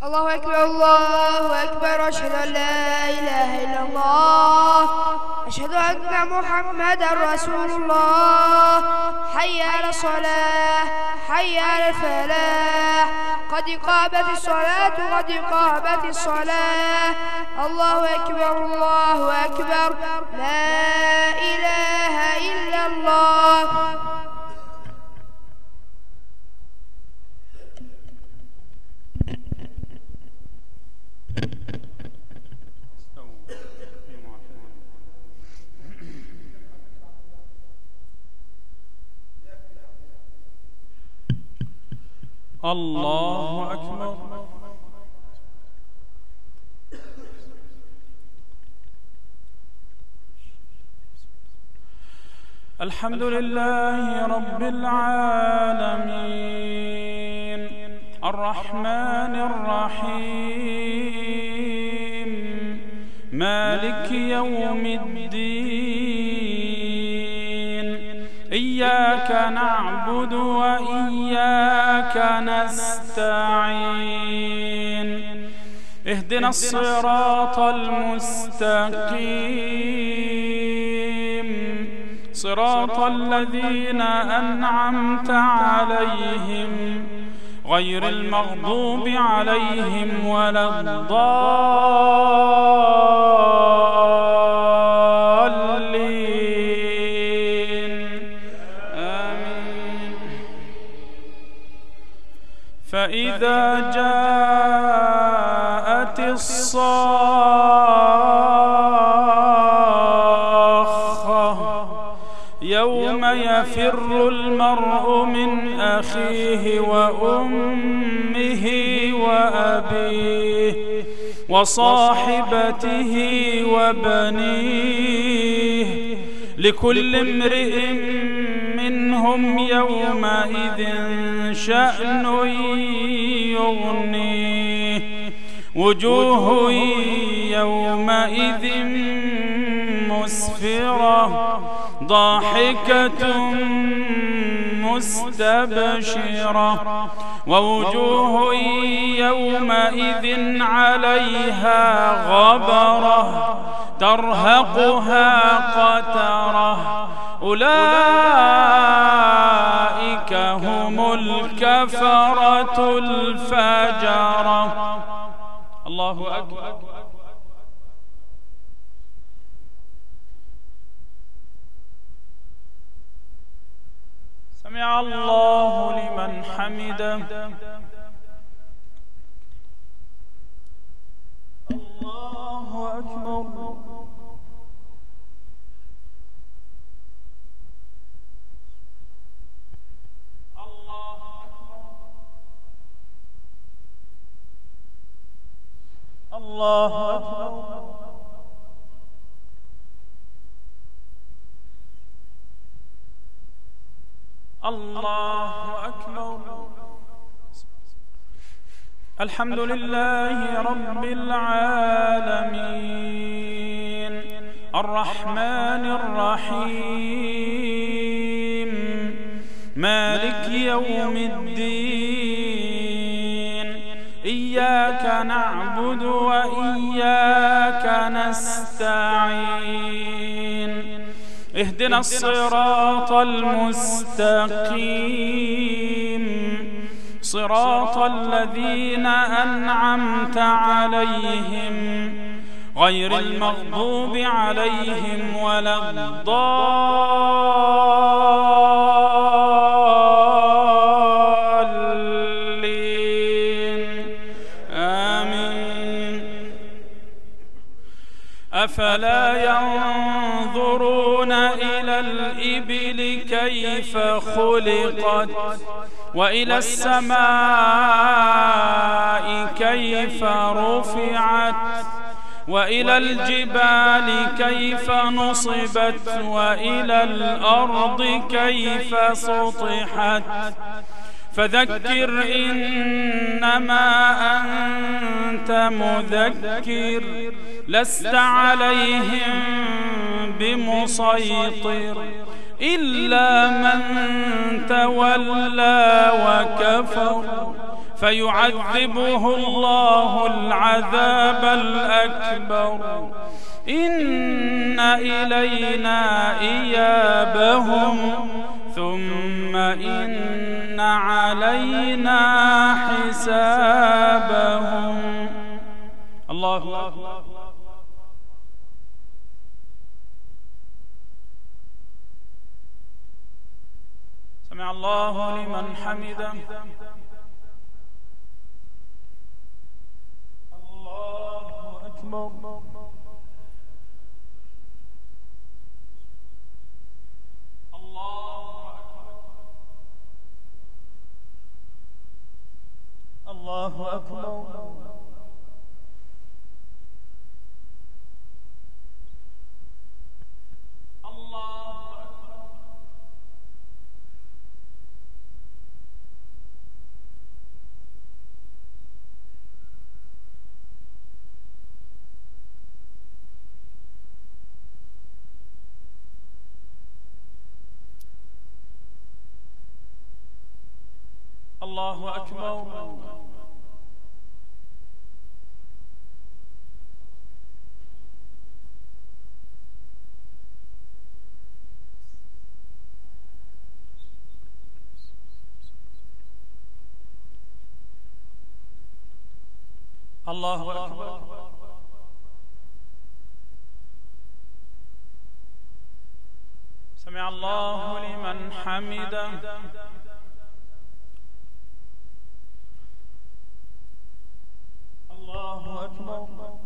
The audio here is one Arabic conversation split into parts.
الله أكبر الله أكبر، أشهد أن لا إله إلا الله، أشهد أن محمدا رسول الله. حي على الصلاة، حي على الفلاح، قد قامت الصلاة، قد قامت الصلاة. الله أكبر الله أكبر، لا إله إلا الله. الله أكبر. الحمد لله رب العالمين، الرحمن الرحيم، مالك يوم الدين. إياك نعبد وإياك نستعين، اهدنا الصراط المستقيم، صراط الذين أنعمت عليهم غير المغضوب عليهم ولا الضالين، آمين. فإذا جاءت الصاخة يوم يفر المرء من أخيه وأمه وأبيه وصاحبته وبنيه، لكل امرئ منهم يومئذ شأن يغنيه. وجوه يومئذ مسفرة ضاحكة مستبشرة، ووجوه يومئذ عليها غبرة ترهقها قترة، أولئك هم الكفرة الفجرة. الله أكبر. سمع الله لمن حمده. الله أكبر. الله أكبر. الله أكبر. الحمد لله رب العالمين، الرحمن الرحيم، مالك يوم الدين. إياك نعبد وإياك نستعين، اهدنا الصراط المستقيم، صراط الذين أنعمت عليهم غير المغضوب عليهم ولا الضالين، آمين. أفلا ينظرون إلى الإبل كيف خلقت، وإلى السماء كيف رفعت، وإلى الجبال كيف نصبت، وإلى الأرض كيف سطحت. فذكر إنما أنت مذكر، لست عليهم بمسيطر، إلا من تولى وكفر، فيعذبه الله العذاب الأكبر. إن إلينا إيابهم ثم إن علينا حسابهم. الله أكبر. سمع الله لمن حمده. الله أكبر. الله أكبر. الله أكبر. الله أكبر. سمع الله لمن حمده. الله أكبر.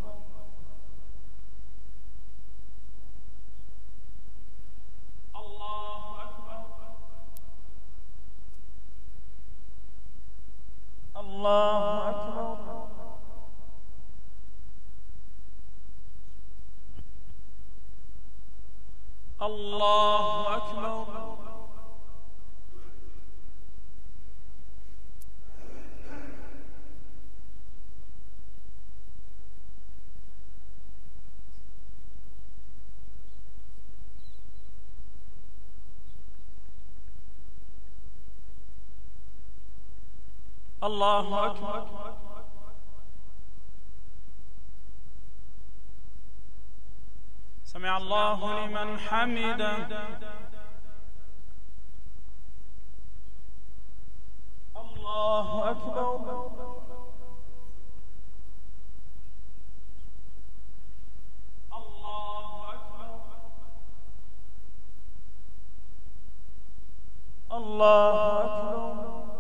الله أكبر. الله أكبر. الله أكبر. الله أكبر. سمع الله لمن حمده. الله أكبر. الله أكبر. الله أكبر.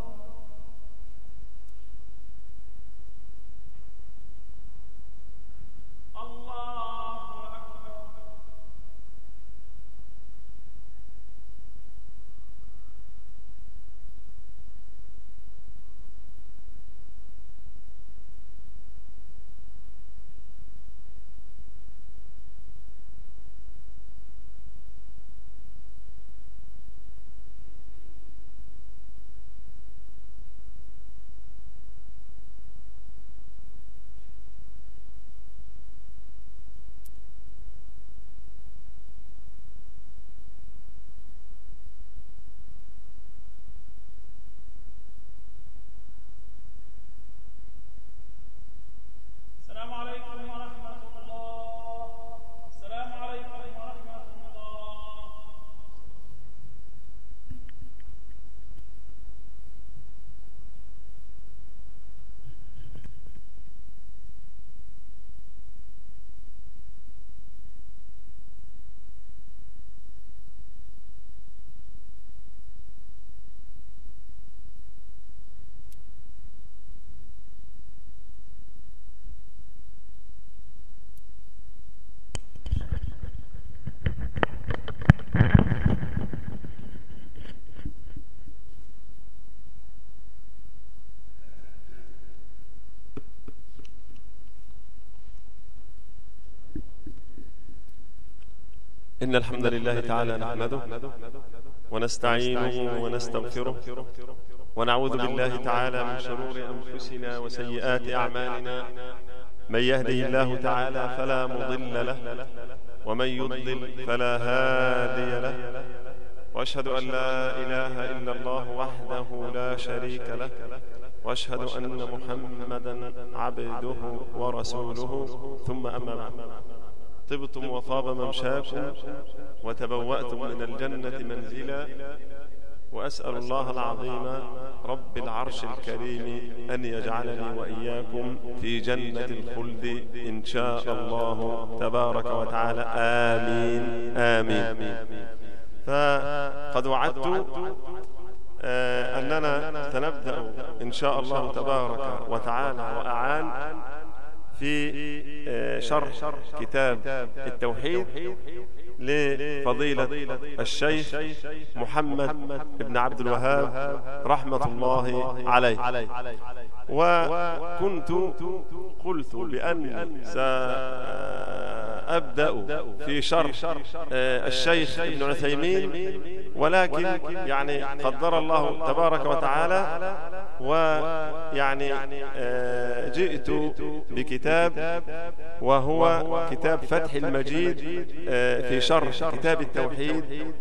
إن الحمد لله تعالى نحمده ونستعينه ونستغفره ونعوذ بالله تعالى من شرور أنفسنا وسيئات أعمالنا. من يهده الله تعالى فلا مضل له ومن يضلل فلا هادي له، وأشهد أن لا إله إلا الله وحده لا شريك له، وأشهد أن محمدا عبده ورسوله، ثم أما بعد. طبتم وطاب ممشاكم وتبوأتم من الجنة منزلا، وأسأل الله العظيم رب العرش الكريم أن يجعلني وإياكم في جنة الخلد إن شاء الله تبارك وتعالى. آمين آمين. فقد وعدت أننا سنبدأ إن شاء الله تبارك وتعالى وأعان في شرح كتاب التوحيد لفضيلة الشيخ محمد بن عبد الوهاب رحمة الله عليه. وكنت قلت بأني سأبدأ في شرح الشيخ ابن عثيمين، ولكن يعني قدر الله تبارك وتعالى ويعني جئت بكتاب وهو كتاب فتح المجيد في شرح كتاب التوحيد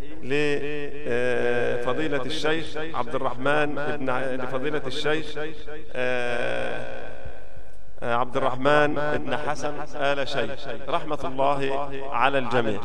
لفضيلة الشيخ عبد الرحمن لفضيلة الشيخ عبد الرحمن بن حسن آل شيخ رحمة الله على الجميع.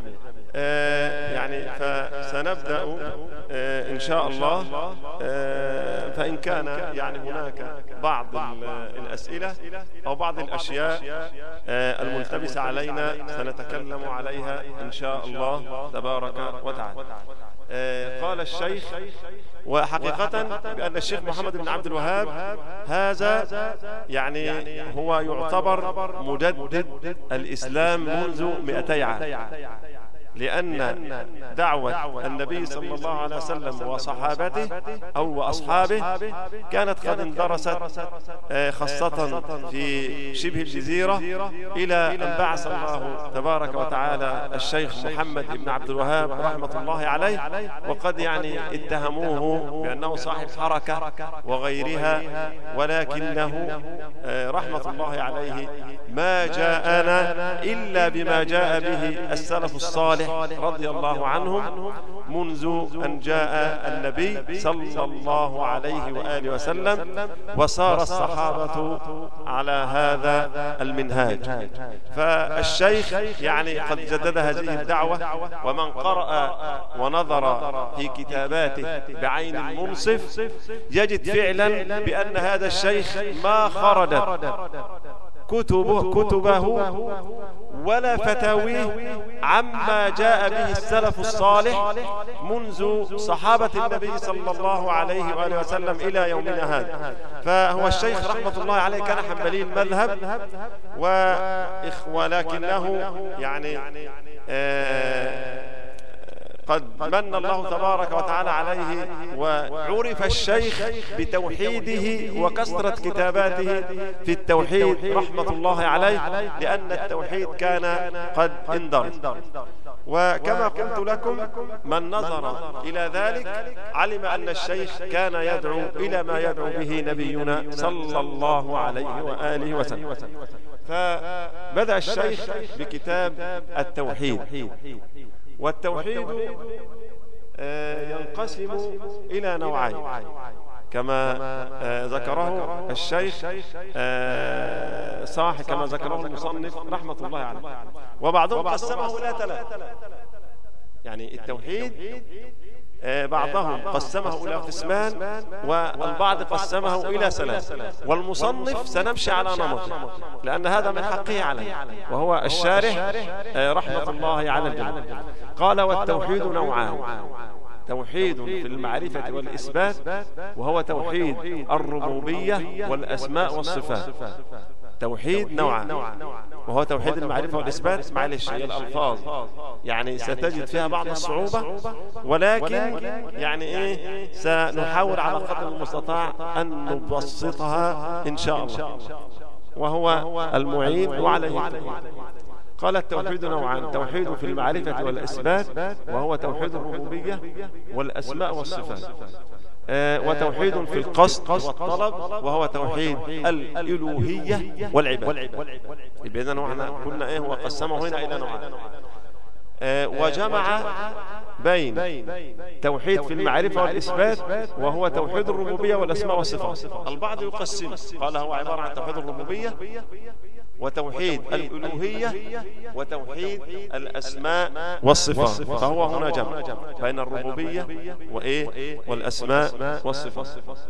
يعني فسنبدأ إن شاء الله، فإن كان يعني هناك بعض الأسئلة أو بعض الأشياء الملتبسة علينا سنتكلم عليها إن شاء الله تبارك وتعالى. قال الشيخ: وحقيقة بأن الشيخ محمد بن عبد الوهاب هذا يعني هو يعتبر مجدد الإسلام منذ 200 عام، لأن دعوة النبي صلى الله عليه وسلم وصحابته أو أصحابه كانت قد اندرست خاصة في شبه الجزيرة، إلى أن بعث الله تبارك وتعالى الشيخ محمد بن عبد الوهاب رحمة الله عليه، وقد يعني اتهموه بأنه صاحب حركة وغيرها، ولكنه رحمة الله عليه ما جاءنا إلا بما جاء به السلف الصالح رضي الله عنهم منذ أن جاء النبي صلى الله عليه وآله وسلم، وصار الصحابة على هذا المنهاج. فالشيخ يعني قد جدد هذه الدعوة، ومن قرأ ونظر في كتاباته بعين المنصف يجد فعلا بأن هذا الشيخ ما خرجت كتبه ولا فتاويه عما جاء به السلف الصالح منذ صحابة النبي صلى الله عليه وآله وسلم إلى يومنا هذا. فهو الشيخ رحمة الله عليه كان حنبلي المذهب، ولكنه يعني قد من الله تبارك وتعالى عليه، وعرف الشيخ بتوحيده وكثرة كتاباته في التوحيد رحمة الله عليه، لأن التوحيد كان قد اندرج. وكما قلت لكم، من نظر إلى ذلك علم أن الشيخ كان يدعو إلى ما يدعو به نبينا صلى الله عليه وآله وسلم. فبدأ الشيخ بكتاب التوحيد. والتوحيد ينقسم إلى نوعين كما ذكره الشيخ صاح، كما ذكره المصنف رحمة الله عليه، وبعضهم قسمه إلى 3. يعني التوحيد بعضهم قسمه إلى قسمان، والبعض قسمه إلى 3، والمصنف سنمشي على نمطه لأن هذا من حقه عليه، وهو الشارح رحمة الله على الجميع. قال: والتوحيد نوعان: توحيد في المعرفة والإثبات، وهو توحيد الربوبية والأسماء والصفات. توحيد نوعان، وهو توحيد المعرفة والإثبات. معلش هي الألفاظ يعني ستجد فيها بعض الصعوبة، ولكن يعني سنحاول على قدر المستطاع أن نبسطها إن شاء الله، وهو المعين وعليه التوحيد. قال: التوحيد نوعان: توحيد في المعرفة والإثبات، وهو توحيد الربوبية والأسماء والصفات، وتوحيد في القصد والطلب، وهو توحيد الإلوهية والعبادة. إذن كنا وقسمه هنا إلى نوعين. وجمع بين توحيد في المعرفة والإثبات وهو توحيد الربوبية والأسماء والصفات. البعض يقسم قال هو عبارة عن توحيد الربوبية وتوحيد الألوهية وتوحيد الأسماء والصفات، فهو هنا جمع بين الربوبية والأسماء والصفات.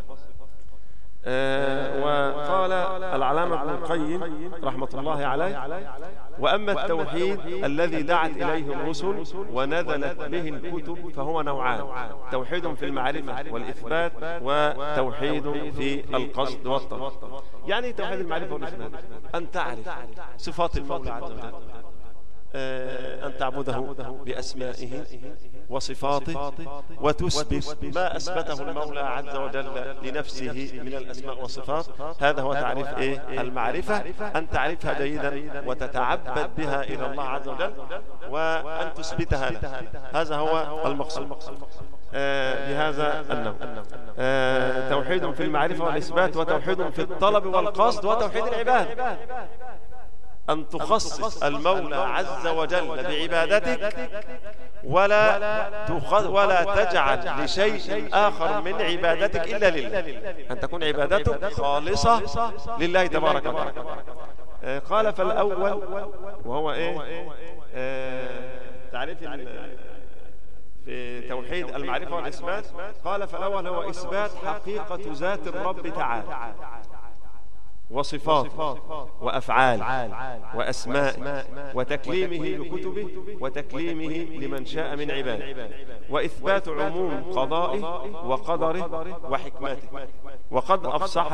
وقال العلامة ابن القيم رحمة الله عليه: وأما التوحيد الذي دعت إليه الرسل ونزلت به الكتب فهو نوعان: توحيد في المعرفة والإثبات وتوحيد في القصد والطلب. يعني توحيد المعرفة والإثبات أن تعرف صفات المولى عز وجل، أن تعبده بأسمائه وصفاته وتثبت ما أثبته المولى عز وجل لنفسه من الأسماء والصفات. هذا هو تعريف المعرفة، أن تعرفها جيدا وتتعبد بها إلى الله عز وجل وأن تثبتها له. هذا هو المقصود بهذا النوع. توحيد في المعرفة والإثبات وتوحيد في الطلب والقصد وتوحيد العبادة، أن تخصص المولى عز وجل بعبادتك ولا تجعل لشيء آخر من عبادتك إلا لله، أن تكون عبادتك خالصة لله تبارك وتعالى. قال فالأول وهو تعريف في توحيد المعرفة والإثبات، قال فالأول هو إثبات حقيقة ذات الرب تعالى وصفات وأفعال وأسماء وتكليمه بكتبه وتكليمه لمن شاء من عباده، وإثبات عموم قضائه وقدره وحكمته. وقد أفصح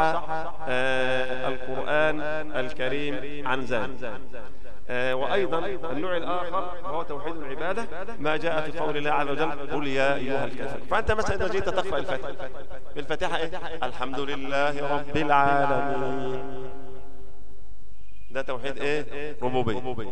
القرآن الكريم عن ذلك. وأيضا النوع الآخر هو توحيد العبادة، ما جاء في قول الله عز وجل: قل يا أيها الكافرون. فأنت مثلا إذا جئت تقرأ الفاتحة الحمد لله رب العالمين، ده توحيد ربوبية.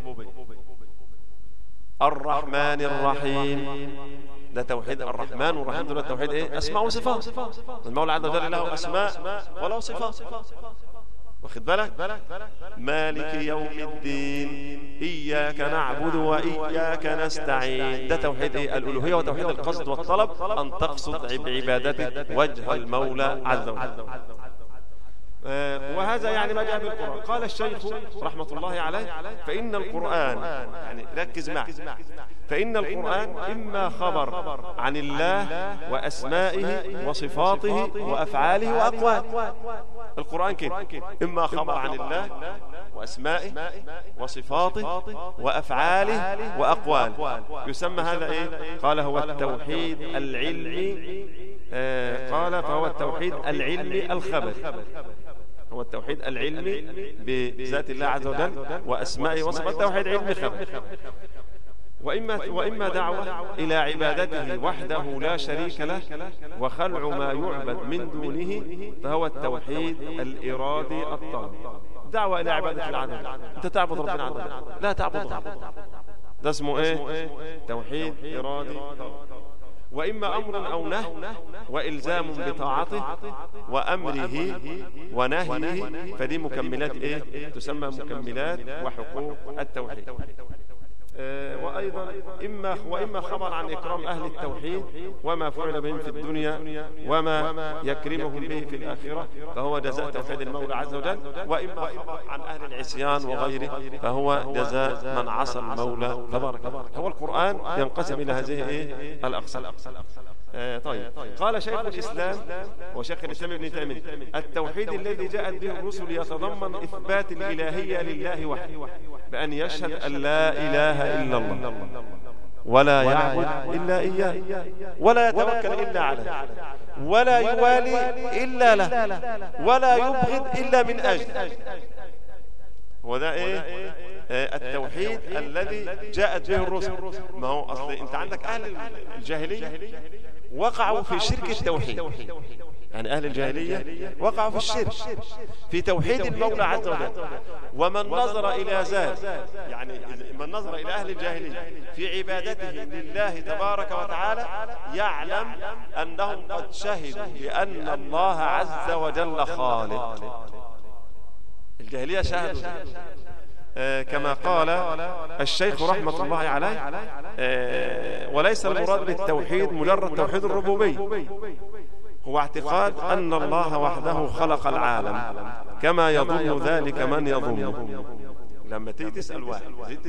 الرحمن الرحيم، ده توحيد الرحمن والرحيم، ده توحيد أسماء وصفات. المولى عز وجل له أسماء وله صفات، واخد بالك؟ مالك يوم الدين إياك نعبد وإياك نستعين، ده توحيد الألوهية وتوحيد القصد والطلب، أن تقصد بعبادتك وجه المولى عز وجل. وهذا يعني ما جاء بالقرآن. قال الشيخ رحمة الله عليه: فإن القرآن، يعني ركز معي، فإن القرآن إما خبر عن الله وأسمائه وصفاته وأفعاله وأقواله. القرآن كده إما خبر عن الله وأسمائه وصفاته وأفعاله وأقواله. يسمى هذا قال هو التوحيد العلمي. قال فهو التوحيد العلمي الخبري، هو التوحيد العلمي بذات الله عز وجل وأسمائه وصفاته، توحيد علمي خبري. وإما دعوة إلى عبادته وحده لا شريك له وخلع ما يعبد من دونه، فهو التوحيد الإرادي الطلب. دعوة إلى عبادة العدل، أنت تعبد ربنا عز وجل، لا تعبده، ده اسمه توحيد إرادي طلب. وإما أمر أو نهي وإلزام بطاعته وأمره ونهيه، فدي مكملات تسمى مكملات وحقوق التوحيد. وإما خبر عن إكرام أهل التوحيد وما فعل بهم في الدنيا وما يكرمهم به في الآخرة، فهو جزاء توحيد المولى عز وجل. وإما خبر عن أهل العصيان وغيره، فهو جزاء من عصى المولى تبارك وتعالى. هو القرآن ينقسم إلى هذه الأقسام. طيب، قال شيخ الإسلام وشيخ الإسلام ابن تيمية: التوحيد الذي جاءت به الرسل يتضمن إثبات الإلهية لله وحده، بأن يشهد أن لا إله إلا الله ولا يعبد إلا إياه ولا يتوكل إلا عليه ولا يوالي إلا له ولا يبغض إلا من أجله. وده التوحيد الذي جاءت به الرسل. ما هو أصل أنت عندك أهل الجاهلية وقعوا في شرك التوحيد، يعني أهل الجاهلية وقعوا في الشرك في توحيد المولى عز وجل. ومن نظر إلى ذلك، يعني من نظر إلى أهل الجاهلية في عبادته لله تبارك وتعالى، يعلم أنهم قد شهدوا بأن الله عز وجل خالق. الجاهلية شهدوا كما قال الشيخ رحمة الله عليه وليس المراد بالتوحيد مجرد توحيد الربوبية، هو اعتقاد أن الله وحده خلق العالم كما يظن ذلك من يظنه. لما تيجي تسأل واحد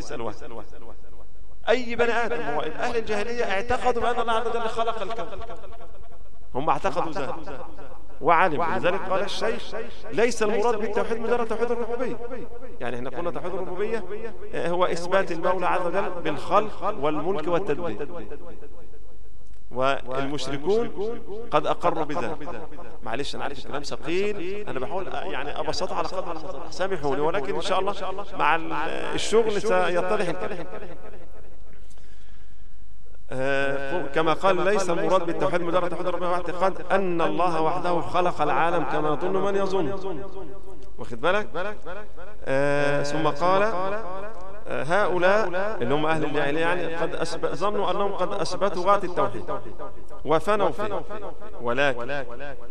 أي بني آدم، هو أهل الجاهلية اعتقدوا بأن الله عز وجل خلق الكون، هم اعتقدوا ذلك وعلم. لذلك قال الشيخ ليس المراد بالتوحيد مجرد توحيد الربوبية، يعني احنا قلنا توحيد الربوبية هو إثبات المولى عز وجل بالخلق والملك والتدبير، والمشركون قد أقروا بذلك. معلش أنا عارف الكلام ثقيل، أنا بحاول يعني أبسطها على قدر المستطاع، سامحوني، ولكن إن شاء الله مع الشغل سيتضح الكلام. كما قال ليس المراد بالتوحيد مجرد توحيد الربوبية واعتقاد أن الله وحده خلق العالم كما يظن من يظن، واخد بالك. ثم قال هؤلاء اللي هم أهل الجاهلية يعني قد ظنوا أنهم قد أثبتوا غاية التوحيد وفنوا فيه، ولكن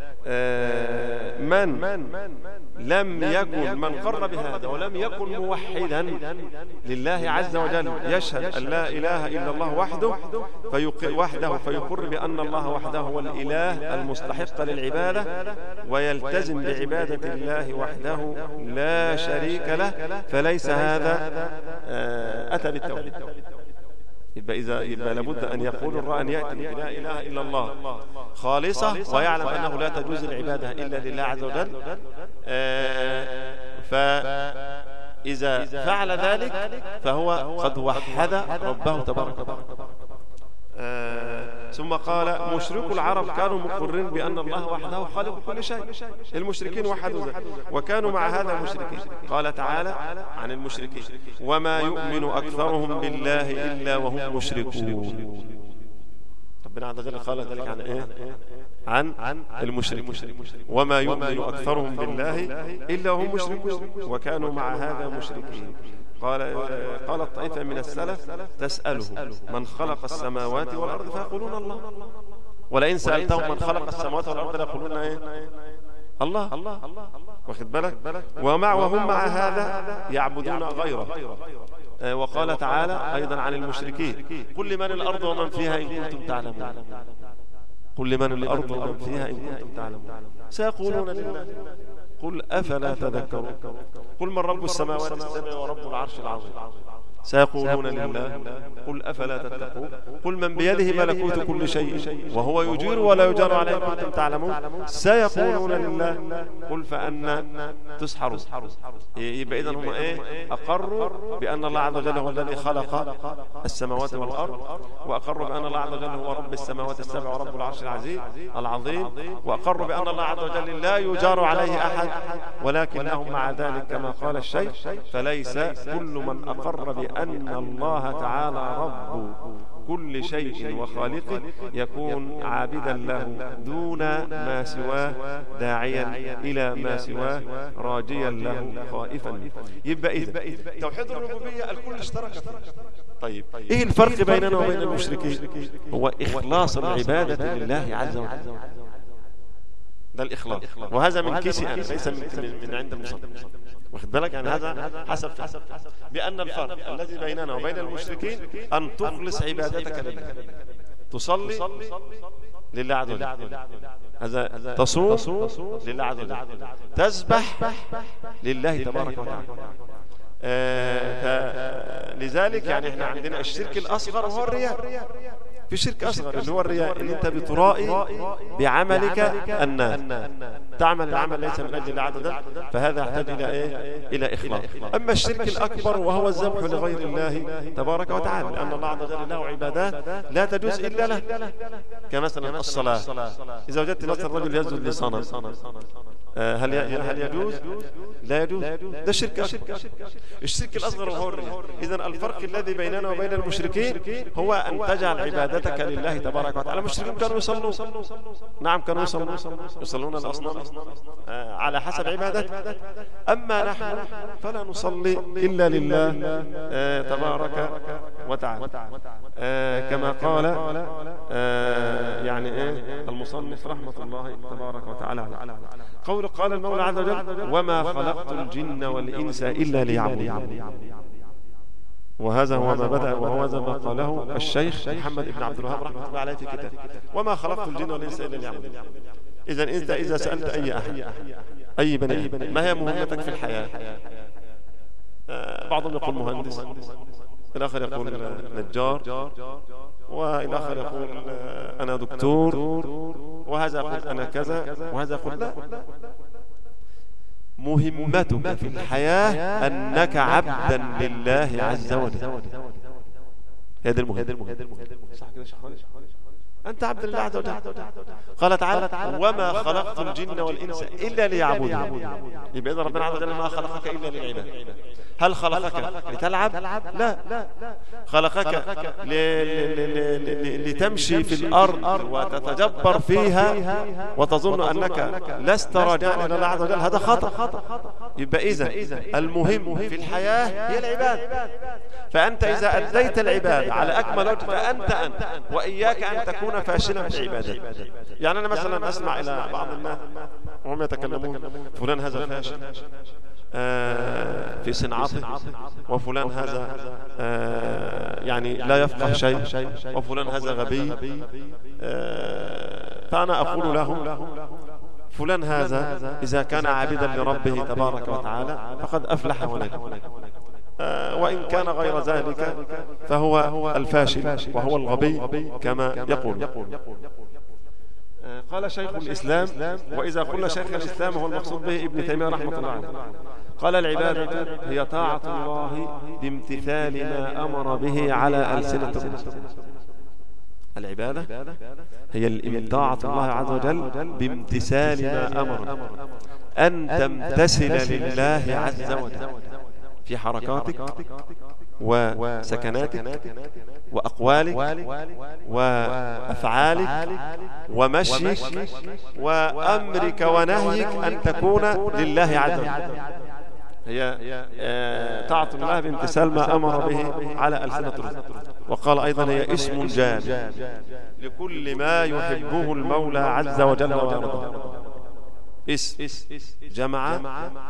من لم يكن من قر بهذا ولم يكن موحدا لله عز وجل يشهد أن لا إله إلا الله وحده فيقر بأن الله وحده هو الإله المستحق للعبادة ويلتزم بعبادة الله وحده لا شريك له، فليس هذا أتى بالتوحيد. يبقى لابد أن يقول الرأي أن يأتي بلا إله إلا الله خالصة ويعلم أنه لا تجوز العبادة إلا لله عز وجل، فإذا فعل ذلك فهو قد وحد ربه تبارك وتعالى. ثم قال مشركو العرب كانوا مقرين بأن الله وحده خالق كل شيء، المشركين وحدوا ذلك وكانوا مع هذا المشركين. قال تعالى عن المشركين وما يؤمن أكثرهم بالله إلا وهم مشركون. ربنا عز وجل قال ذلك عن إيه؟ عن المشركين، وما يؤمن أكثرهم بالله إلا وهم مشركون وكانوا مع هذا مشركين. قال طائفة من السلف تسأله من خلق السماوات والأرض فيقولون الله، ولئن سألتهم من خلق السماوات والأرض ليقولون إيه؟ الله، واخد بالك. وهم مع هذا يعبدون غيره. وقال تعالى أيضا عن المشركين قل لمن الأرض ومن فيها إن كنتم تعلمون، قل لمن الأرض ومن فيها إن كنتم تعلمون سيقولون لله قل أفلا تذكرون، قل من رب السماوات السبع ورب العرش العظيم سيقولون لله قل أفلا تتقون، قل من بيده ملكوت كل شيء وهو يجير ولا يجار عليه إن كنتم تعلمون سيقولون لله قل فأنا تسحرون. يبقى إذن هم إيه؟ أقروا بأن الله عز وجل هو الذي خلق السماوات والأرض، وأقروا بأن الله عز وجل هو رب السماوات السبع ورب العرش العظيم، وأقروا بأن الله عز وجل لا يجار عليه أحد، ولكنهم مع ذلك كما قال الشيخ فليس كل من أقر بأن الله تعالى رب كل شيء وخالقه يكون عابدا له دون ما سواه داعيا إلى ما سواه راجيا له خائفا. يبقى إذا توحيد الربوبية الكل اشترك فيه. طيب إيه الفرق بيننا وبين المشركين؟ هو إخلاص العبادة لله عز وجل، ده الإخلاص، وهذا من كيسي أنا ليس من عند المصنف، واخد بالك. يعني هذا حسب بأن الفرق الذي بيننا وبين المشركين أن تخلص عبادتك لله، تصلي لله عز وجل، هذا تصوم لله عز وجل، تسبح لله تبارك وتعالى. لذلك يعني احنا عندنا الشرك الأصغر وهو الرياء. في شرك أصغر اللي هو الرياء، إن أنت بترائي بعملك الناس، تعمل العمل ليس من أجل الله عز وجل، فهذا يحتاج إلى إيه؟ إلى إخلاص. أما الشرك الأكبر وهو الذبح لغير الله تبارك وتعالى، لأن الله عز وجل له عبادات لا تجوز إلا له، كمثلا الصلاة. إذا وجدت مثلا رجل يسجد لصنم هل يجوز؟ لا يجوز، ده شرك أكبر. الشرك الأصغر وهو الرياء. إذن الفرق الذي بيننا وبين المشركين هو أن تجعل عبادتك عبادتك لله تبارك وتعالى. المشركين كانوا يصلون، نعم كانوا يصلون الأصنام على حسب عبادته. أما نحن فلا نصلي إلا لله تبارك وتعالى، كما قال يعني المصنف رحمة الله تبارك وتعالى. قال المولى عز وجل: وما خلقت الجن والإنس إلا ليعبدون. وهذا هو ما بدأ، وهذا ما قاله الشيخ محمد بن عبد الوهاب رحمه الله عليه في كتابه: وما خلقت الجن والإنس إلا ليعبدون. إذن أنت إذا سألت أي أحد، أي بني آدم، ما هي مهمتك في الحياة؟ بعضهم يقول مهندس، الآخر يقول نجار، والآخر يقول أنا دكتور، وهذا يقول أنا كذا، وهذا يقول لا. مهمتك في الحياة أنك عبدا لله عز وجل. هذا المهم. أنت عبد لله عز وجل. قال تعالى: وما خلقت الجن والإنس إلا ليعبدون. يبقى إذا ربنا عز وجل ما خلقك إلا للعبادة. هل خلقك لتلعب؟ لا. خلقك لتمشي في الأرض وتتجبر فيها وتظن أنك لست راجعا إلى الله عز وجل. هذا خطأ. يبقى إذا المهم في الحياة هي العبادة. فأنت إذا أديت العبادة على أكمل وجه فأنت وإياك أن تكون فاشلا في عبادتك. يعني أنا مثلا أسمع إلى بعض الناس وهم يتكلمون: فلان هذا فاشل في صنعته، وفلان هذا يعني لا يفقه شيء، وفلان هذا غبي. فأنا أقول له: فلان هذا إذا كان عابدا لربه تبارك وتعالى فقد أفلح ونجا، وإن كان غير ذلك فهو الفاشل وهو الغبي كما يقول. قال شيخ الإسلام، وإذا قلنا شيخ الإسلام هو المقصود به ابن تيمية رحمة الله عليه، قال: العبادة هي طاعة الله بامتثال ما أمر به على ألسنة الرسل. العبادة هي طاعة الله عز وجل بامتثال ما أمر، أن تمتثل لله عز وجل في حركاتك وسكناتك وأقوالك وأفعالك ومشيك وأمرك ونهيك، أن تكون لله عز وجل. هي طاعة الله بامتثال ما أمر به على ألسنة الرسل. وقال أيضا: هي اسم جامع لكل ما يحبه المولى عز وجل ويرضاه. جمع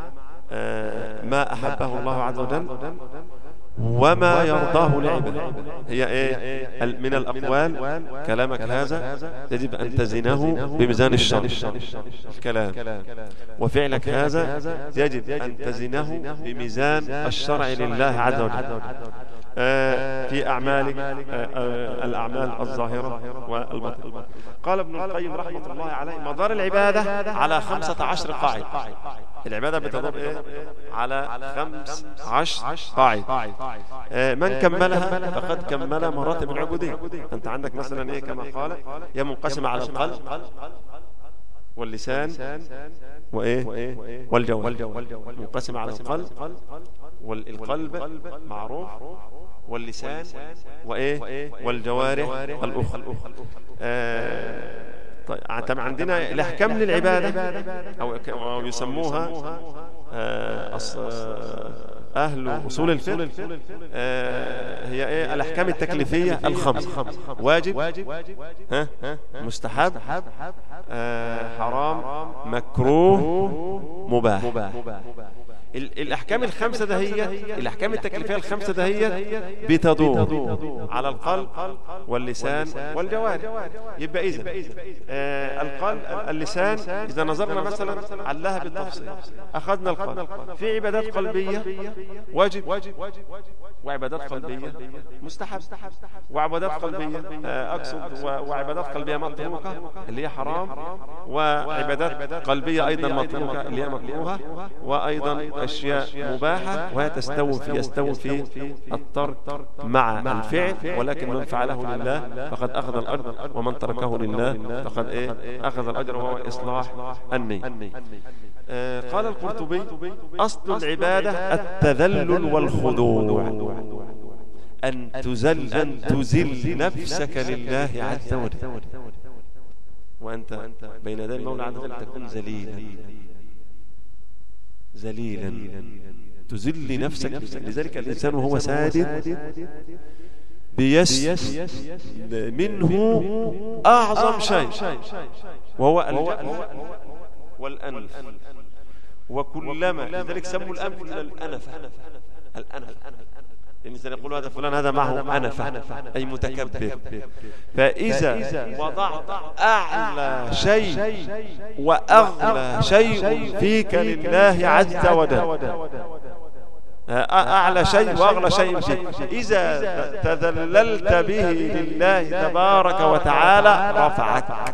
ما أحبه الله عز وجل وما يرضاه لعباده. هي من الأقوال كلامك هذا يجب أن تزنه بميزان الشرع الكلام، وفعلك هذا يجب أن تزنه بميزان الشرع لله عز وجل في أعمالك، الأعمال الظاهرة والباطنة. قال ابن القيم رحمة الله عليه: مدار العبادة على 15 قاعدة. العبادة بتدور على 15 قاعدة. من كملها فقد كمل مراتب العبودية. أنت عندك مثلا كما قال: هي منقسمة على القلب واللسان والجوارح. منقسمة على القلب، والقلب معروف، واللسان والجوارح الأخرى. طيب عندنا الأحكام للعبادة أو يسموها أهل أصول الفقه هي الأحكام التكليفية الخمس: واجب، مستحب، حرام، مكروه، مباح. الأحكام الخمسة ده هي الأحكام التكليفية الخمسة ده هي بتدور على القلب واللسان والجوارح. يبقى إذن القلب اللسان إذا نظرنا مثلا علها بالتفصيل، أخذنا القلب في عبادات قلبية واجب، وعبادات قلبية مستحب، وعبادات قلبية أقصد وعبادات قلبية متروكة اللي هي حرام، وعبادات قلبية أيضا متروكة اللي هي مكروهة، وأيضا أشياء مباحة، وهي يستوي في الترك مع الفعل. ولكن من فعله لله فقد أخذ الأجر، ومن تركه لله فقد أخذ الأجر، وهو إصلاح النية. قال القرطبي: أصل العبادة التذلل والخضوع. أن تزل نفسك لله عز وجل، وأنت بين يدي المولى عز وجل تكون ذليلا تزل نفسك. لذلك الإنسان وهو ساجد بيسجد منه أعظم شيء وهو الجبهة والأنف، وكلما لذلك سموا الأنف الأنف، الإنسان يقول هذا فلان هذا معه أنفة أي متكبر. فإذا وضعت أعلى شيء وأغلى شيء فيك لله عز وجل، أعلى شيء وأغلى شيء فيك، إذا تذللت به لله تبارك وتعالى رفعك.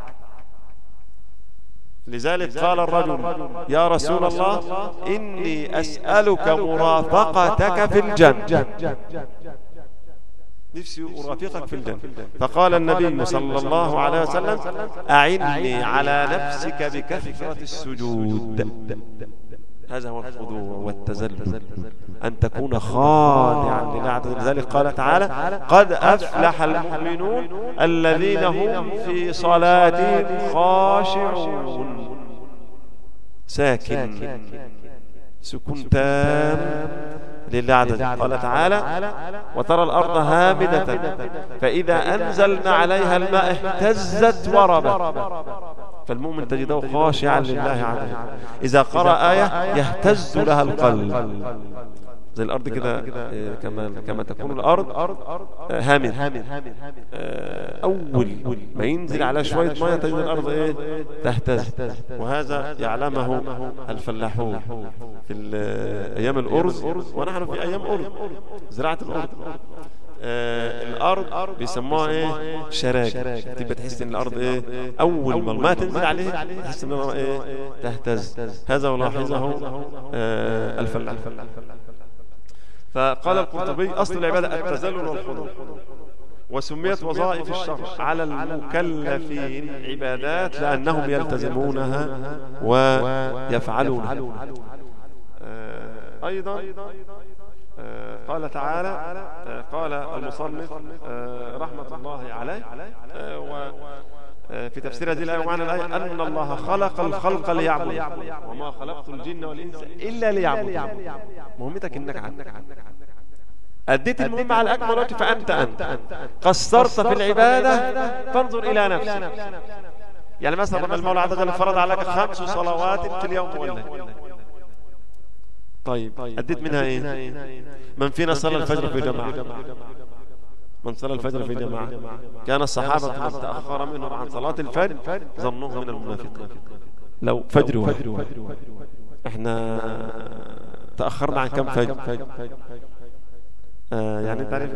لذلك قال الرجل يا رسول الله إني أسألك مرافقتك في الجنة، نفسي أرافقك في الجنة. فقال النبي صلى الله عليه وسلم أعني على نفسك بكثرة السجود. هذا هو الخضوع والتذلل، أن تكون خاضعا لله. لذلك قال تعالى قد أفلح المؤمنون الذين هم في صلاتهم خاشعون. ساكن سكون تام لله عز وجل. قال تعالى وترى الأرض هامدة فإذا أنزلنا عليها الماء اهتزت وربت. فالمؤمن تجده خاشعا لله عز وجل، إذا قرأ آية يهتز لها القلب زي الأرض كده، كما تكون الأرض هامد. أول ما ينزل على شوية مية تجد الأرض تهتز. وهذا يعلمه الفلاحون في أيام الأرز، ونحن في أيام أرز زراعة الأرز. الأرض بيسموها شراج، تبقى تحس إن الأرض أول ما الماء تنزل عليه تحس إنها تهتز. هذا ولاحظه الفلاح. فقال القرطبي أصل العبادة التذلل والخضوع، وسميت وظائف الشرع على المكلفين عبادات لأنهم يلتزمونها ويفعلونها. أيضا قال تعالى قال المصنف رحمة الله عليه في تفسير هذه الآية ومعنى الآية أن الله خلق الخلق ليعبدوا وما خلقت الجن والإنس إلا ليعبدوا. مهمتك إنك عندك أديت المهم على أكمل وجه، فأنت قصرت في العبادة فانظر إلى نفسك. يعني مثلا المولى عز وجل فرض عليك 5 صلوات في اليوم والليل، طيب أديت منها إيه؟ من فينا صلى الفجر في جماعة؟ من صلى الفجر في جماعة كان الصحابة من تأخر منهم عن صلاة الفجر ظنوه من المنافقين. لو فجر واحد، احنا تأخرنا عن كم فجر؟ يعني تعرف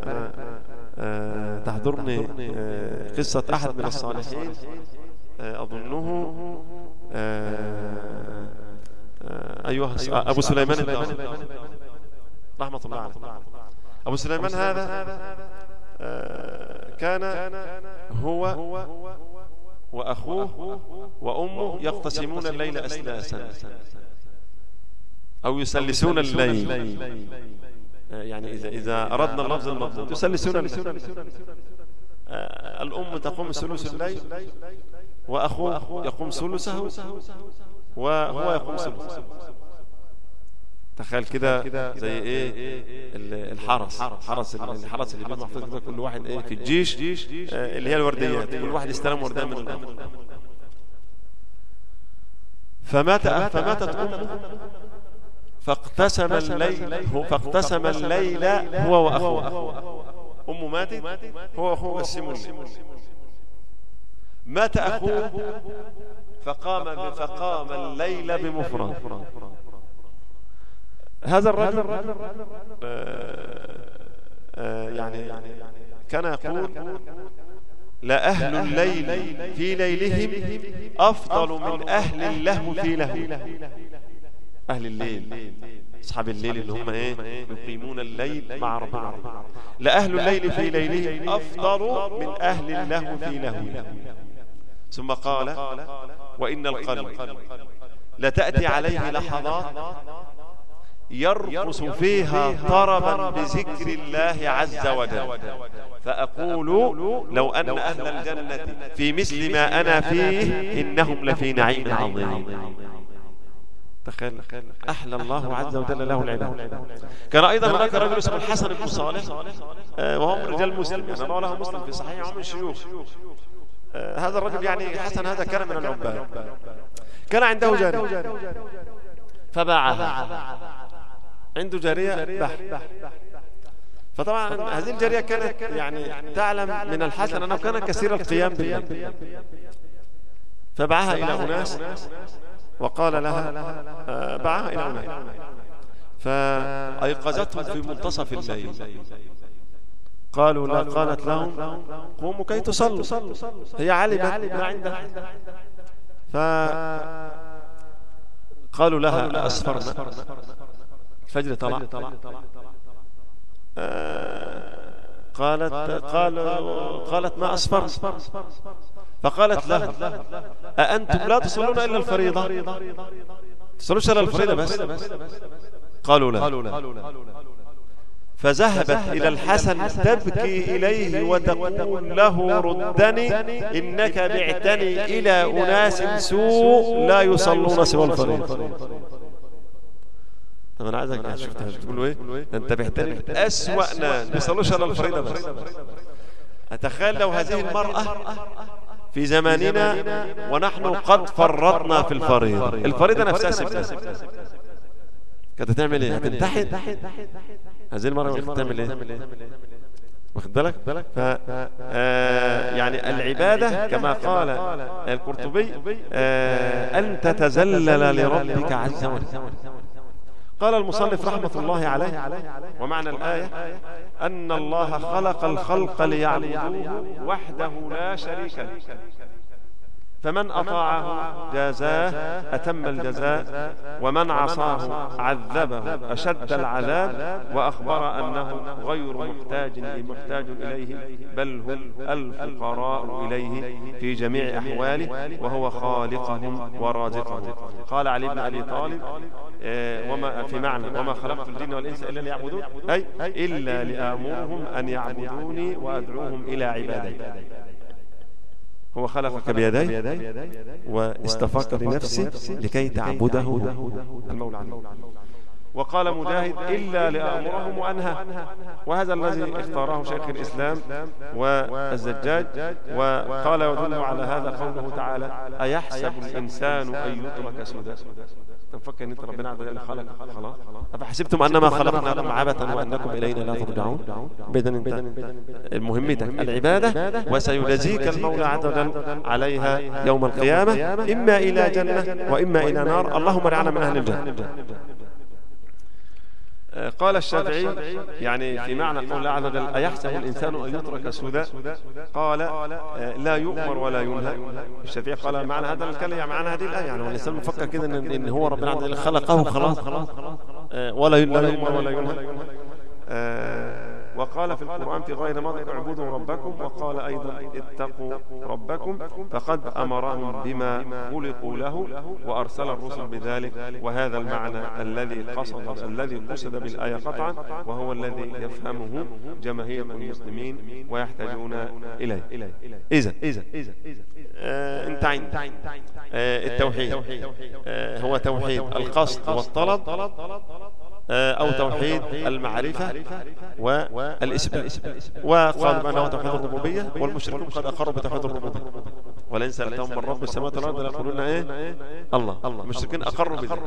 تحضرني قصة أحد من الصالحين أظنه أيها أبو سليمان الدارمي رحمة الله عليه. أبو سليمان هذا كان هو وأخوه وأمه يقتسمون الليل أسلاسا أو يسلسون الليل. يعني إذا أردنا اللفظ المضبوط يسلسون الليل. الأم تقوم ثلث الليل وأخوه يقوم ثلثه وهو يقوم ثلثه. تخيل كده زي الحرس اللي بيحفظ كده كل واحد في الجيش اللي هي الورديات، كل واحد يستلم وردان من الأمر. فماتت أمه فاقتسم الليل هو وأخوه. أمه ماتت، هو وأخوه قسموا الليل. مات أخوه فقام الليل بمفرد. هذا الرجل يعني كان يقول لا أهل الليل في ليلهم أفضل من أهل اللهو في لهو. أهل الليل أصحاب الليل اللي هم يقيمون الليل مع ربنا. لا أهل الليل في ليلهم أفضل من أهل اللهو في لهو. ثم قال وإن القلب لتأتي عليه لحظات يرقص فيها طربا بذكر الله عز وجل، فأقول لو أن أهل الجنة في مثل ما أنا فيه إنهم لفي نعيم عظيم. تخيل، أحلى الله عز وجل له العباد. كان أيضا هناك رجل اسمه الحسن بن صالح، وهو من رجال مسلم، يعني رواه مسلم في صحيح ومن الشيوخ. هذا الرجل يعني حسن هذا كان من العباد، كان عنده جارية فباعها، عنده جارية باع. فطبعا هذه الجارية كانت يعني تعلم من الحسن أنه كان كثير القيام بالليل، فباعها إلى أناس وقال لها باعها إلى أناس، فأيقظتهم في منتصف الليل. قالوا لا، قالت لهم قوموا كي تصلوا، هي علمت ما عندها. فقالوا لها أسفرنا، الفجر طلع. قالت ما أسفر. فقالت لهم أأنتم لا تصلون إلا الفريضة؟ تصلوش إلا الفريضة بس؟ قالوا لا. فذهبت إلى الحسن تبكي إليه وتقول له ردني، إنك بعتني إلى أناس سوء لا يصلون سوى الفريضة. طب أنا عايزك شفتها بتقولوا إيه؟ أنت بعتني أسوأ ناس ما يصلوش إلا الفريضة بس. أتخيل لو هذه المرأة في زماننا ونحن قد فرطنا في الفريضة، الفريضة نفسها سبنا، كانت تعمل إيه؟ هتنتحد. هذه المرة تعمل إيه؟ واخد بالك؟ يعني العبادة كما قال القرطبي أن تتذلل لربك عز وجل. قال المصنف رحمة الله عليه: ومعنى الآية أن الله خلق الخلق ليعبدوه وحده لا شريك له، فمن أطاعه جازاه أتم الجزاء، ومن عصاه عذبه أشد العذاب، وأخبر أنه غير محتاج إليه، بل هم الفقراء إليه في جميع أحواله، وهو خالقهم ورازقهم. قال علي بن أبي طالب وما في معنى وما خلقت الجن والإنس إلا ليعبدون، أي إلا لآمرهم أن يعبدوني وأدعوهم إلى عبادتي. هو خلقك بيديه واستفاق لنفسه لكي تعبده المولى عنه. وقال مجاهد: إلا لآمرهم وأنهى. وهذا الذي اختاره شيخ الإسلام والزجاج، وقال يدل على هذا قوله تعالى: أيحسب الإنسان أن يترك سدى؟ نفكر ان انت ربنا عز وجل خلق خلاص، افحسبتم انما خلقناكم عبثا وانكم الينا لا ترجعون. اذا انت مهمتك العباده، وسيجازيك المولى عز وجل عليها يوم القيامه، اما الى جنه واما الى نار. اللهم اجعلنا من اهل الجنه. قال الشافعي يعني في معنى قول الله عز وجل: أيحسب الإنسان أن يترك سدى؟ قال: لا يؤمر ولا ينهى. الشافعي قال معنى هذا الكلام معنى هذه الآية، يعني الإنسان مفكر كده إن هو ربنا عز وجل خلقه خلاص ولا يؤمر ولا ينهى. وقال في القرآن في غير موضع: اعبدوا ربكم. وقال أيضا: اتقوا ربكم، فقد أمرهم بما خلقوا له وأرسل الرسل بذلك. وهذا المعنى الذي قصد بالآية قطعا، وهو الذي يفهمه جماهير المسلمين ويحتاجون إليه. إذا انت عند التوحيد هو توحيد القصد والطلب، أو توحيد المعرفة والإثبات. وقالوا بأنه توحيد الربوبية، والمشركون قد أقروا بتوحيد الربوبية. ولئن سألتهم من رب السماوات والأرض ليقولون إيه؟ الله. المشركين أقروا بذلك،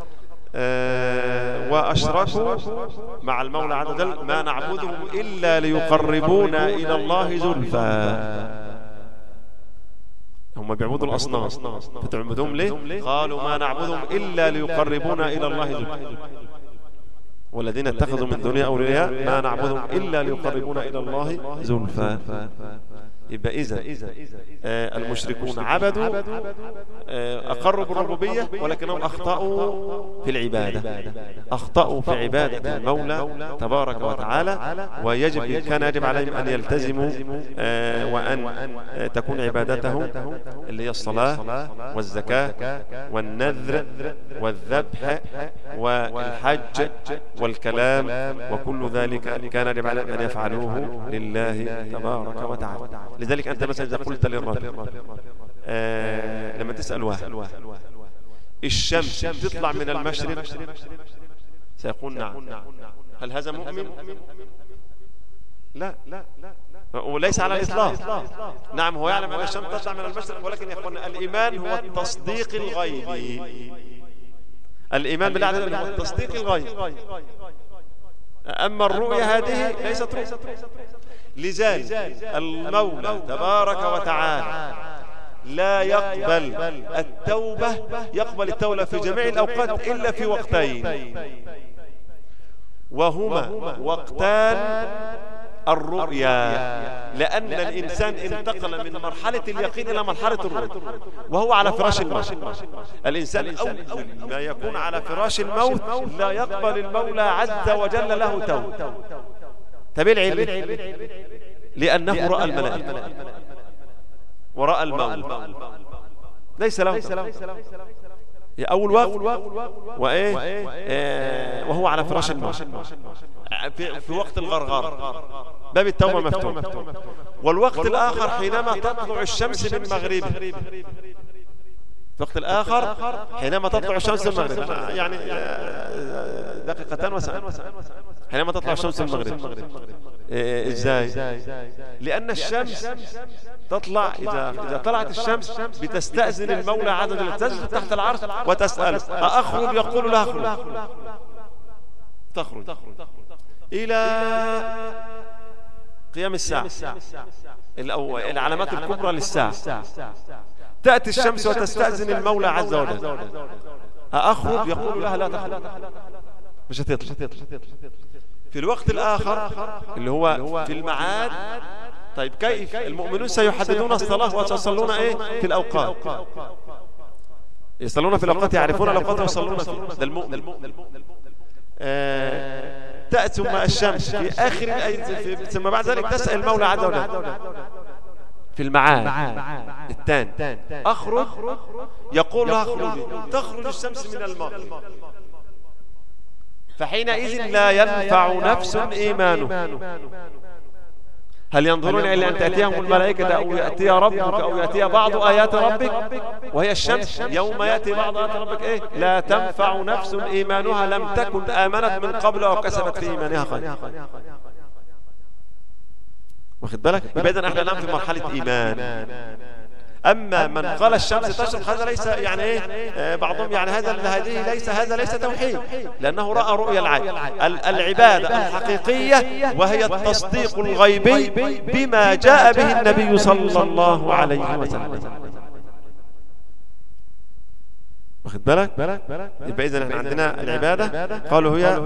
وأشركوا مع المولى عز وجل: ما نعبدهم إلا ليقربونا إلى الله زلفى. هم بيعبدوا الأصنام، فتعبدهم ليه؟ قالوا: ما نعبدهم إلا ليقربونا إلى الله زلفى. والذين اتخذوا من دونه أولياء ما نعبدهم إلا ليقربونا إلى الله زلفى. يبقى إذا المشركون عبدوا أقروا بالربوبية ولكنهم أخطأوا في العبادة، أخطأوا في عبادة المولى تبارك وتعالى، كان يجب عليهم أن يلتزموا وأن تكون عبادتهم اللي هي الصلاة والزكاة والنذر والذبح والحج والكلام وكل ذلك كان يجب عليهم أن يفعلوه لله تبارك وتعالى. لذلك أنت مثلا إذا قلت للرجل لما تسأل واحد الشمس تطلع من المشرق سيقول نعم. هل هذا مؤمن؟ لا، وليس على الإطلاق. نعم هو يعلم أن الشمس تطلع من المشرق، ولكن يقول الإيمان هو التصديق الغيبي. الإيمان بالله عز وجل هو التصديق الغيبي، أما الرؤية هذه ليست رؤية. لذلك المولى تبارك وتعالى لا يقبل التوبة، يقبل التوبة في جميع الأوقات إلا في وقتين، وهما وقتان الرؤيا، لأن الإنسان انتقل من مرحلة اليقين إلى مرحلة الرؤيا وهو على فراش الموت. الإنسان أول ما يكون على فراش الموت لا يقبل المولى عز وجل له توبة. تبع لأنه رأى الملائكة ورأى الموت، ليس له أول وقت وإيه وهو على فراش الموت في وقت الغرغر باب التوبة مفتوح. والوقت الآخر حينما تطلع الشمس من مغربها، الوقت الآخر حينما تطلع الشمس من المغرب، يعني دقيقتان وساعة حينما تطلع الشمس من المغرب. إزاي؟ لأن الشمس تطلع إذا طلعت الشمس بتستأذن المولى عز وجل، تنزل تحت العرش وتسأل أخرج؟ يقول لها أخرج. تخرج إلى قيام الساعة، العلامات الكبرى للساعة. تأتي الشمس وتستأذن المولى عز وجل أخرج؟ يقول لها لا تخرج، مش هتطلع. في الوقت الآخر اللي هو في المعاد، طيب كيف المؤمنون سيحددون الصلاة ويصلون في الأوقات؟ يصلون في الأوقات، يعرفون الأوقات ويصلون فيه. ده المؤمن. تأتي ثم الشمس في آخر ثم بعد ذلك تسأل المولى عز وجل في المعاد الثاني أخرج؟ يقول لها اخرجي. تخرج الشمس من المغرب، فحينئذ لا ينفع نفس إيمانه. هل ينظرون إلا أن تأتيهم الملائكة أو يأتي ربك أو يأتي بعض آيات ربك وهي الشمس؟ يوم يأتي بعض آيات ربك لا تنفع نفس إيمانها لم تكن آمنت من قبل أو كسبت في إيمانها خيرا. واخد بالك؟ إذن احنا الآن في مرحلة إيمان. أما من قال الشمس تشرق هذا ليس يعني بعضهم يعني هذا ليس توحيد، لأنه رأى رؤيا العين. العبادة الحقيقية وهي التصديق الغيبي بما جاء به النبي صلى الله عليه وسلم. واخد بالك؟ يبقى إذن احنا عندنا العبادة قالوا هي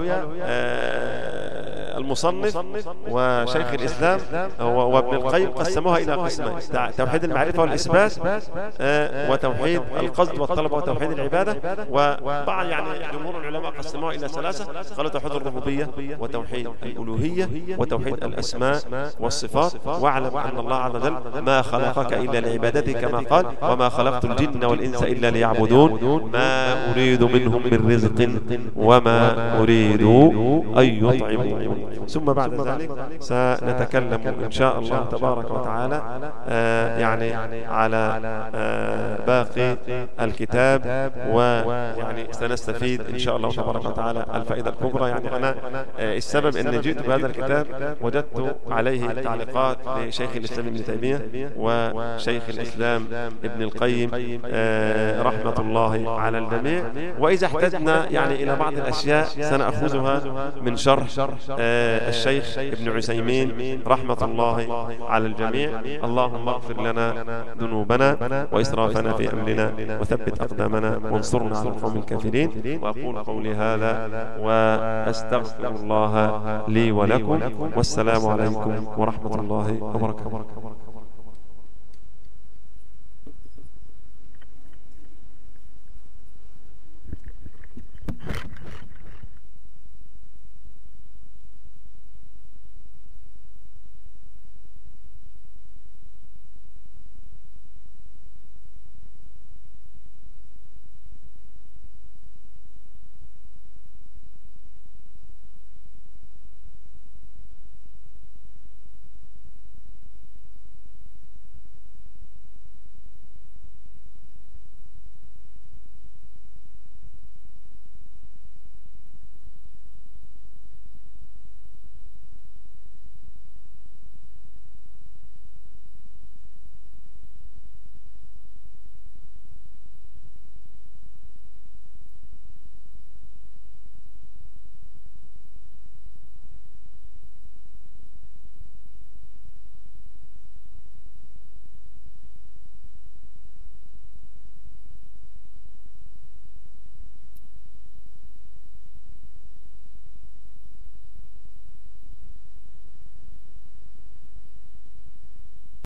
المصنف وشيخ الإسلام وابن القيم قسموها إلى قسمين: توحيد المعرفة والإثبات، وتوحيد القصد والطلب وتوحيد العبادة. وبعض يعني جمهور العلماء قسموها إلى ثلاثة، قالوا توحيد الربوبية وتوحيد الألوهية وتوحيد الأسماء والصفات. واعلم أن الله عز وجل ما خلقك إلا لعبادته كما قال: وما خلقت الجن والإنس إلا ليعبدون ما أريد منهم من رزق وما أريد أن يطعمون. ثم بعد ذلك سنتكلم إن شاء الله تبارك وتعالى يعني على باقي الكتاب، ويعني سنستفيد إن شاء الله تبارك وتعالى الفائدة الكبرى. يعني أنا السبب أن جئت بهذا الكتاب وجدت عليه تعليقات لشيخ الإسلام ابن تيمية وشيخ الإسلام ابن القيم رحمة الله على الجميع، وإذا احتجنا يعني إلى بعض الأشياء سنأخذها من شرح الشيخ ابن عثيمين رحمة الله على الجميع. اللهم اغفر لنا ذنوبنا وإسرافنا في أمرنا وثبت أقدامنا وانصرنا على القوم الكافرين. وأقول قولي هذا وأستغفر الله لي ولكم، والسلام عليكم ورحمة الله وبركاته.